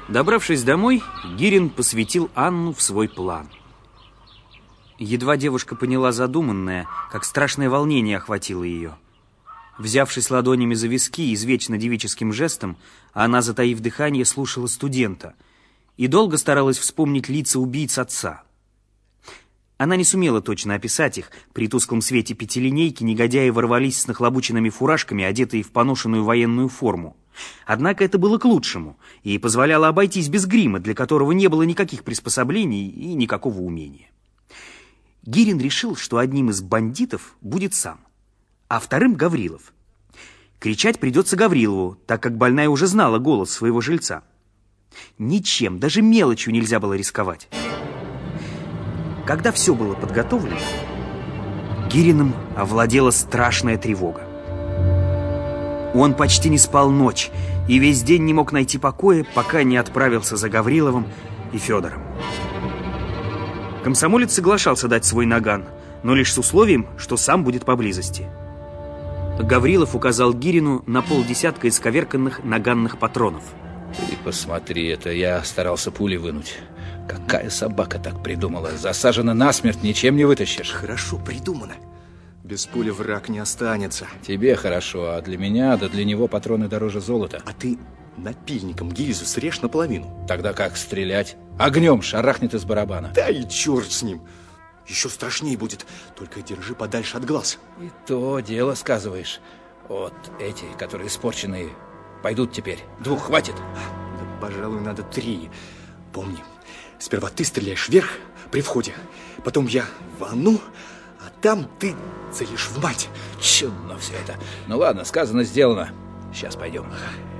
Добравшись домой, Гирин посвятил Анну в свой план. Едва девушка поняла задуманное, как страшное волнение охватило ее. Взявшись ладонями за виски извечно девическим жестом, она, затаив дыхание, слушала студента и долго старалась вспомнить лица убийц отца. Она не сумела точно описать их. При тусклом свете пятилинейки негодяи ворвались с нахлобученными фуражками, одетые в поношенную военную форму. Однако это было к лучшему и позволяло обойтись без грима, для которого не было никаких приспособлений и никакого умения. Гирин решил, что одним из бандитов будет сам, а вторым — Гаврилов. Кричать придется Гаврилову, так как больная уже знала голос своего жильца. Ничем, даже мелочью нельзя было рисковать. Когда все было подготовлено, Гириным овладела страшная тревога. Он почти не спал ночь и весь день не мог найти покоя, пока не отправился за Гавриловым и Федором. Комсомолец соглашался дать свой наган, но лишь с условием, что сам будет поблизости. Гаврилов указал Гирину на полдесятка исковерканных наганных патронов. Ты посмотри, это я старался пули вынуть. Какая собака так придумала? Засажена насмерть, ничем не вытащишь. Хорошо придумано. Без пули враг не останется. Тебе хорошо, а для меня, да для него патроны дороже золота. А ты напильником гильзу срежь наполовину. Тогда как стрелять? Огнем шарахнет из барабана. Да и черт с ним. Еще страшнее будет. Только держи подальше от глаз. И то дело сказываешь. Вот эти, которые испорченные, пойдут теперь. 2 хватит? Да, пожалуй, надо 3. Помни, сперва ты стреляешь вверх при входе, потом я в ванну, а там ты целишь в мать. Чудно все это. Ну ладно, сказано, сделано. Сейчас пойдем.